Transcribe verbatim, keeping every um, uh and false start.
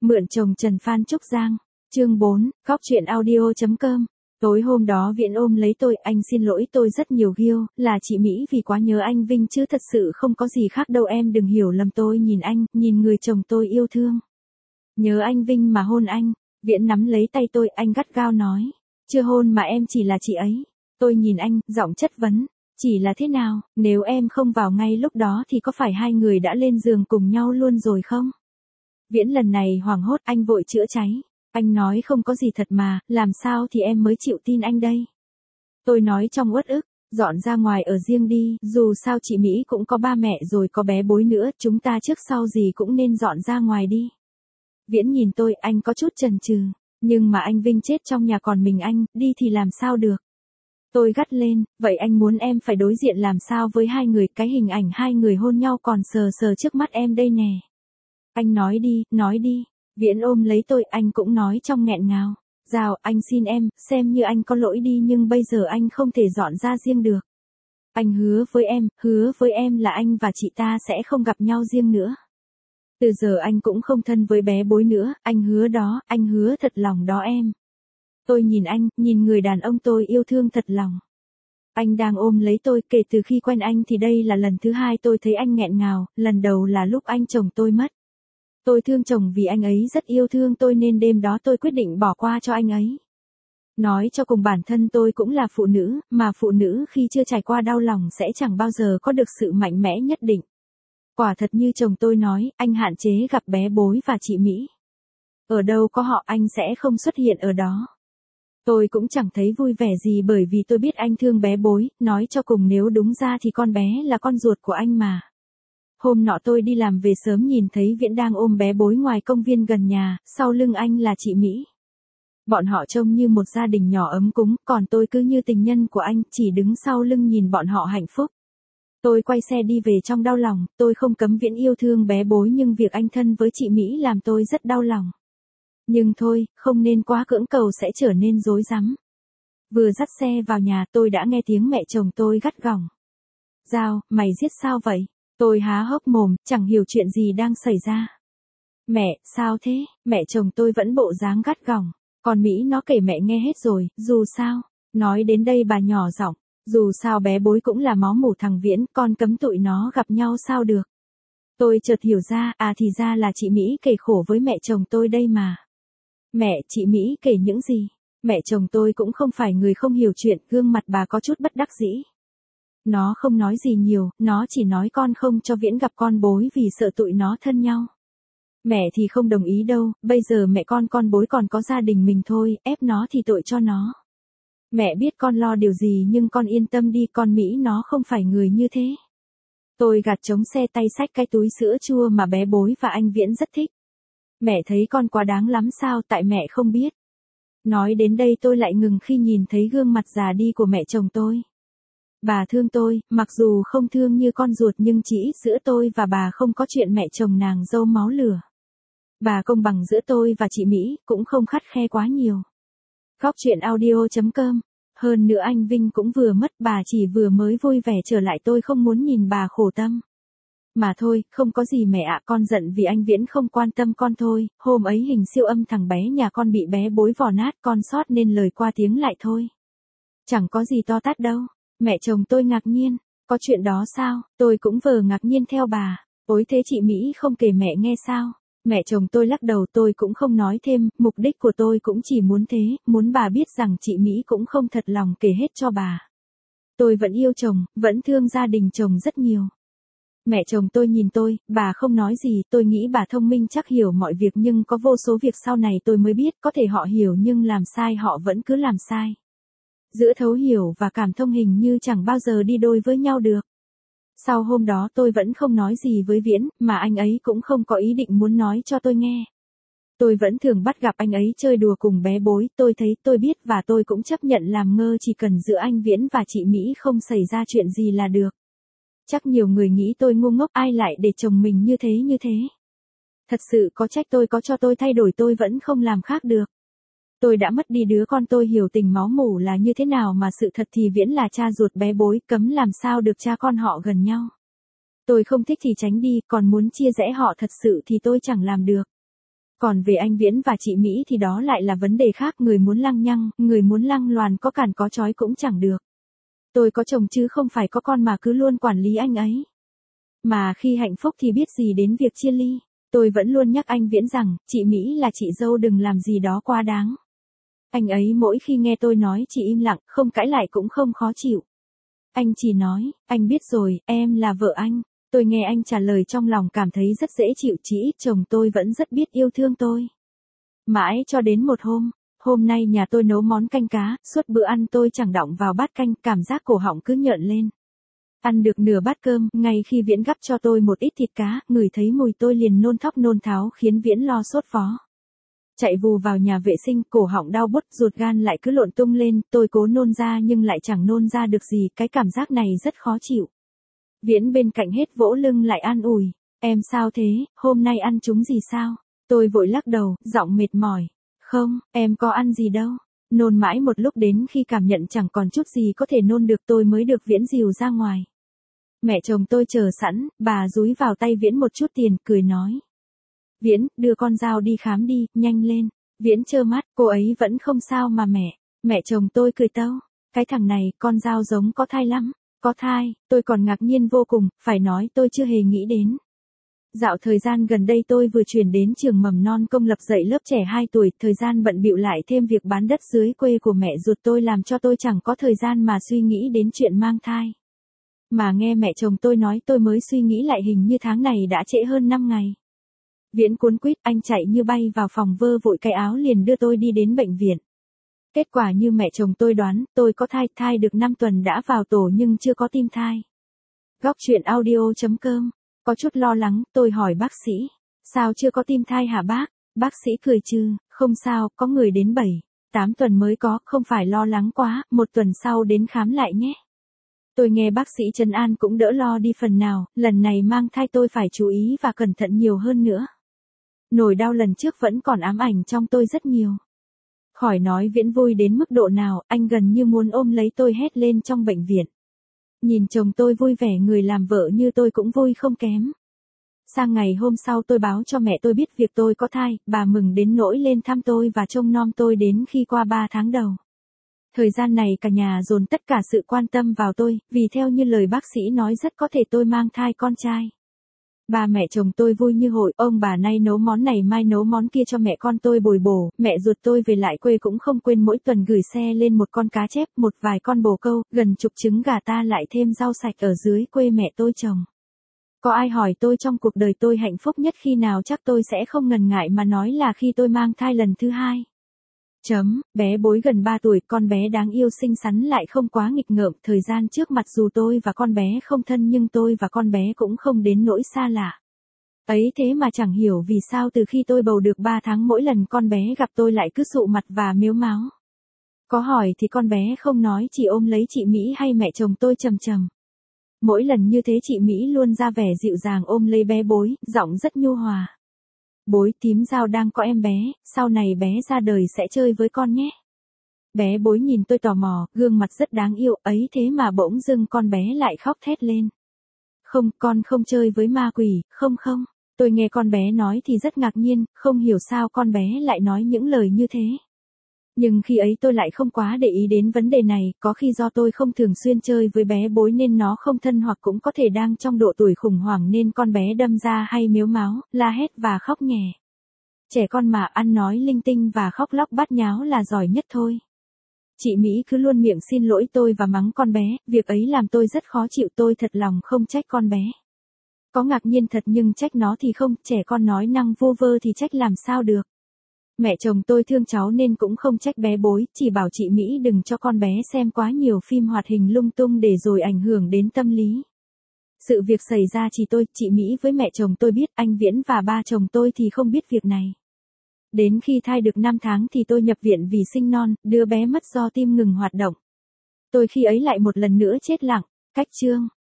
Mượn chồng Trần Phan Trúc Giang. Chương bốn, góc truyện audio.com. Tối hôm đó Viễn ôm lấy tôi, anh xin lỗi tôi rất nhiều Ghiêu, là chị Mỹ vì quá nhớ anh Vinh chứ thật sự không có gì khác đâu, em đừng hiểu lầm, tôi nhìn anh, nhìn người chồng tôi yêu thương. Nhớ anh Vinh mà hôn anh. Viễn nắm lấy tay tôi, anh gắt gao nói. Chưa hôn mà em, chỉ là chị ấy. Tôi nhìn anh, giọng chất vấn. Chỉ là thế nào, nếu em không vào ngay lúc đó thì có phải hai người đã lên giường cùng nhau luôn rồi không? Viễn lần này hoảng hốt, anh vội chữa cháy. Anh nói không có gì thật mà, làm sao thì em mới chịu tin anh đây? Tôi nói trong uất ức, dọn ra ngoài ở riêng đi, dù sao chị Mỹ cũng có ba mẹ rồi, có bé Bối nữa, chúng ta trước sau gì cũng nên dọn ra ngoài đi. Viễn nhìn tôi, anh có chút chần chừ, nhưng mà anh Vinh chết trong nhà còn mình anh, đi thì làm sao được? Tôi gắt lên, vậy anh muốn em phải đối diện làm sao với hai người, cái hình ảnh hai người hôn nhau còn sờ sờ trước mắt em đây nè. Anh nói đi, nói đi. Viễn ôm lấy tôi, anh cũng nói trong nghẹn ngào. Dào, anh xin em, xem như anh có lỗi đi, nhưng bây giờ anh không thể dọn ra riêng được. Anh hứa với em, hứa với em là anh và chị ta sẽ không gặp nhau riêng nữa. Từ giờ anh cũng không thân với bé Bối nữa, anh hứa đó, anh hứa thật lòng đó em. Tôi nhìn anh, nhìn người đàn ông tôi yêu thương thật lòng. Anh đang ôm lấy tôi, kể từ khi quen anh thì đây là lần thứ hai tôi thấy anh nghẹn ngào, lần đầu là lúc anh chồng tôi mất. Tôi thương chồng vì anh ấy rất yêu thương tôi nên đêm đó tôi quyết định bỏ qua cho anh ấy. Nói cho cùng bản thân tôi cũng là phụ nữ, mà phụ nữ khi chưa trải qua đau lòng sẽ chẳng bao giờ có được sự mạnh mẽ nhất định. Quả thật như chồng tôi nói, anh hạn chế gặp bé Bối và chị Mỹ. Ở đâu có họ anh sẽ không xuất hiện ở đó. Tôi cũng chẳng thấy vui vẻ gì bởi vì tôi biết anh thương bé Bối, nói cho cùng nếu đúng ra thì con bé là con ruột của anh mà. Hôm nọ tôi đi làm về sớm nhìn thấy Viễn đang ôm bé Bối ngoài công viên gần nhà, sau lưng anh là chị Mỹ. Bọn họ trông như một gia đình nhỏ ấm cúng, còn tôi cứ như tình nhân của anh, chỉ đứng sau lưng nhìn bọn họ hạnh phúc. Tôi quay xe đi về trong đau lòng, tôi không cấm Viễn yêu thương bé Bối nhưng việc anh thân với chị Mỹ làm tôi rất đau lòng. Nhưng thôi, không nên quá cưỡng cầu sẽ trở nên rối rắm. Vừa dắt xe vào nhà tôi đã nghe tiếng mẹ chồng tôi gắt gỏng. Dao, mày giết sao vậy? Tôi há hốc mồm, chẳng hiểu chuyện gì đang xảy ra. Mẹ, sao thế? Mẹ chồng tôi vẫn bộ dáng gắt gỏng. Còn Mỹ nó kể mẹ nghe hết rồi, dù sao. Nói đến đây bà nhỏ giọng. Dù sao bé Bối cũng là máu mủ thằng Viễn, con cấm tụi nó gặp nhau sao được. Tôi chợt hiểu ra, à thì ra là chị Mỹ kể khổ với mẹ chồng tôi đây mà. Mẹ, chị Mỹ kể những gì? Mẹ chồng tôi cũng không phải người không hiểu chuyện, gương mặt bà có chút bất đắc dĩ. Nó không nói gì nhiều, nó chỉ nói con không cho Viễn gặp con Bối vì sợ tụi nó thân nhau. Mẹ thì không đồng ý đâu, bây giờ mẹ con con Bối còn có gia đình mình thôi, ép nó thì tội cho nó. Mẹ biết con lo điều gì nhưng con yên tâm đi, con Mỹ nó không phải người như thế. Tôi gạt trống xe tay xách cái túi sữa chua mà bé Bối và anh Viễn rất thích. Mẹ thấy con quá đáng lắm sao, tại mẹ không biết. Nói đến đây tôi lại ngừng khi nhìn thấy gương mặt già đi của mẹ chồng tôi. Bà thương tôi, mặc dù không thương như con ruột nhưng chỉ ít giữa tôi và bà không có chuyện mẹ chồng nàng dâu máu lửa. Bà công bằng giữa tôi và chị Mỹ, cũng không khắt khe quá nhiều. Góc truyện audio.com. Hơn nữa anh Vinh cũng vừa mất, bà chỉ vừa mới vui vẻ trở lại, tôi không muốn nhìn bà khổ tâm. Mà thôi, không có gì mẹ ạ, con giận vì anh Viễn không quan tâm con thôi, hôm ấy hình siêu âm thằng bé nhà con bị bé Bối vò nát, con sót nên lời qua tiếng lại thôi. Chẳng có gì to tát đâu. Mẹ chồng tôi ngạc nhiên, có chuyện đó sao? Tôi cũng vờ ngạc nhiên theo bà. Ôi thế chị Mỹ không kể mẹ nghe sao? Mẹ chồng tôi lắc đầu, tôi cũng không nói thêm, mục đích của tôi cũng chỉ muốn thế, muốn bà biết rằng chị Mỹ cũng không thật lòng kể hết cho bà. Tôi vẫn yêu chồng, vẫn thương gia đình chồng rất nhiều. Mẹ chồng tôi nhìn tôi, bà không nói gì, tôi nghĩ bà thông minh chắc hiểu mọi việc nhưng có vô số việc sau này tôi mới biết, có thể họ hiểu nhưng làm sai họ vẫn cứ làm sai. Giữa thấu hiểu và cảm thông hình như chẳng bao giờ đi đôi với nhau được. Sau hôm đó tôi vẫn không nói gì với Viễn, mà anh ấy cũng không có ý định muốn nói cho tôi nghe. Tôi vẫn thường bắt gặp anh ấy chơi đùa cùng bé Bối, tôi thấy, tôi biết và tôi cũng chấp nhận làm ngơ chỉ cần giữa anh Viễn và chị Mỹ không xảy ra chuyện gì là được. Chắc nhiều người nghĩ tôi ngu ngốc, ai lại để chồng mình như thế như thế. Thật sự có trách tôi, có cho tôi thay đổi tôi vẫn không làm khác được. Tôi đã mất đi đứa con tôi hiểu tình máu mủ là như thế nào mà sự thật thì Viễn là cha ruột bé Bối, cấm làm sao được cha con họ gần nhau. Tôi không thích thì tránh đi, còn muốn chia rẽ họ thật sự thì tôi chẳng làm được. Còn về anh Viễn và chị Mỹ thì đó lại là vấn đề khác, người muốn lăng nhăng, người muốn lăng loàn có cản có trói cũng chẳng được. Tôi có chồng chứ không phải có con mà cứ luôn quản lý anh ấy. Mà khi hạnh phúc thì biết gì đến việc chia ly. Tôi vẫn luôn nhắc anh Viễn rằng, chị Mỹ là chị dâu đừng làm gì đó quá đáng. Anh ấy mỗi khi nghe tôi nói chỉ im lặng, không cãi lại cũng không khó chịu. Anh chỉ nói, anh biết rồi, em là vợ anh. Tôi nghe anh trả lời trong lòng cảm thấy rất dễ chịu, chỉ ít chồng tôi vẫn rất biết yêu thương tôi. Mãi cho đến một hôm, hôm nay nhà tôi nấu món canh cá, suốt bữa ăn tôi chẳng đọng vào bát canh, cảm giác cổ họng cứ nhợn lên. Ăn được nửa bát cơm, ngay khi Viễn gắp cho tôi một ít thịt cá, ngửi thấy mùi tôi liền nôn thóc nôn tháo khiến Viễn lo sốt vó. Chạy vù vào nhà vệ sinh, cổ họng đau buốt, ruột gan lại cứ lộn tung lên, tôi cố nôn ra nhưng lại chẳng nôn ra được gì, cái cảm giác này rất khó chịu. Viễn bên cạnh hết vỗ lưng lại an ủi, em sao thế, hôm nay ăn trúng gì sao? Tôi vội lắc đầu, giọng mệt mỏi, không, em có ăn gì đâu. Nôn mãi một lúc đến khi cảm nhận chẳng còn chút gì có thể nôn được tôi mới được Viễn dìu ra ngoài. Mẹ chồng tôi chờ sẵn, bà dúi vào tay Viễn một chút tiền, cười nói. Viễn, đưa con dao đi khám đi, nhanh lên. Viễn trơ mắt, cô ấy vẫn không sao mà mẹ. Mẹ chồng tôi cười tâu. Cái thằng này, con dao giống có thai lắm. Có thai, tôi còn ngạc nhiên vô cùng, phải nói tôi chưa hề nghĩ đến. Dạo thời gian gần đây tôi vừa chuyển đến trường mầm non công lập dạy lớp trẻ hai tuổi, thời gian bận bịu lại thêm việc bán đất dưới quê của mẹ ruột tôi làm cho tôi chẳng có thời gian mà suy nghĩ đến chuyện mang thai. Mà nghe mẹ chồng tôi nói tôi mới suy nghĩ lại hình như tháng này đã trễ hơn năm ngày. Viễn cuốn quýt, anh chạy như bay vào phòng vơ vội cái áo liền đưa tôi đi đến bệnh viện. Kết quả như mẹ chồng tôi đoán, tôi có thai, thai được năm tuần đã vào tổ nhưng chưa có tim thai. Góc truyện audio chấm com. Có chút lo lắng, tôi hỏi bác sĩ. Sao chưa có tim thai hả bác? Bác sĩ cười trừ, không sao, có người đến bảy, tám tuần mới có, không phải lo lắng quá, một tuần sau đến khám lại nhé. Tôi nghe bác sĩ trấn an cũng đỡ lo đi phần nào, lần này mang thai tôi phải chú ý và cẩn thận nhiều hơn nữa. Nỗi đau lần trước vẫn còn ám ảnh trong tôi rất nhiều. Khỏi nói Viễn vui đến mức độ nào, anh gần như muốn ôm lấy tôi hét lên trong bệnh viện. Nhìn chồng tôi vui vẻ, người làm vợ như tôi cũng vui không kém. Sang ngày hôm sau tôi báo cho mẹ tôi biết việc tôi có thai, bà mừng đến nỗi lên thăm tôi và trông nom tôi đến khi qua ba tháng đầu. Thời gian này cả nhà dồn tất cả sự quan tâm vào tôi, vì theo như lời bác sĩ nói rất có thể tôi mang thai con trai. Ba mẹ chồng tôi vui như hội, ông bà nay nấu món này mai nấu món kia cho mẹ con tôi bồi bổ, mẹ ruột tôi về lại quê cũng không quên mỗi tuần gửi xe lên một con cá chép, một vài con bồ câu, gần chục trứng gà, ta lại thêm rau sạch ở dưới quê mẹ tôi trồng. Có ai hỏi tôi trong cuộc đời tôi hạnh phúc nhất khi nào, chắc tôi sẽ không ngần ngại mà nói là khi tôi mang thai lần thứ hai. Chấm, bé Bối gần ba tuổi, con bé đáng yêu xinh xắn lại không quá nghịch ngợm, thời gian trước mặc dù tôi và con bé không thân nhưng tôi và con bé cũng không đến nỗi xa lạ. Ấy thế mà chẳng hiểu vì sao từ khi tôi bầu được ba tháng mỗi lần con bé gặp tôi lại cứ sụ mặt và mếu máo. Có hỏi thì con bé không nói, chỉ ôm lấy chị Mỹ hay mẹ chồng tôi trầm trầm. Mỗi lần như thế chị Mỹ luôn ra vẻ dịu dàng ôm lấy bé Bối, giọng rất nhu hòa. Bối, tím Giao đang có em bé, sau này bé ra đời sẽ chơi với con nhé. Bé Bối nhìn tôi tò mò, gương mặt rất đáng yêu, ấy thế mà bỗng dưng con bé lại khóc thét lên. Không, con không chơi với ma quỷ, không không. Tôi nghe con bé nói thì rất ngạc nhiên, không hiểu sao con bé lại nói những lời như thế. Nhưng khi ấy tôi lại không quá để ý đến vấn đề này, có khi do tôi không thường xuyên chơi với bé Bối nên nó không thân, hoặc cũng có thể đang trong độ tuổi khủng hoảng nên con bé đâm ra hay mếu máo, la hét và khóc nhè. Trẻ con mà, ăn nói linh tinh và khóc lóc bát nháo là giỏi nhất thôi. Chị Mỹ cứ luôn miệng xin lỗi tôi và mắng con bé, việc ấy làm tôi rất khó chịu, tôi thật lòng không trách con bé. Có ngạc nhiên thật nhưng trách nó thì không, trẻ con nói năng vô vơ thì trách làm sao được. Mẹ chồng tôi thương cháu nên cũng không trách bé Bối, chỉ bảo chị Mỹ đừng cho con bé xem quá nhiều phim hoạt hình lung tung để rồi ảnh hưởng đến tâm lý. Sự việc xảy ra chỉ tôi, chị Mỹ với mẹ chồng tôi biết, anh Viễn và ba chồng tôi thì không biết việc này. Đến khi thai được năm tháng thì tôi nhập viện vì sinh non, đứa bé mất do tim ngừng hoạt động. Tôi khi ấy lại một lần nữa chết lặng. Cách chương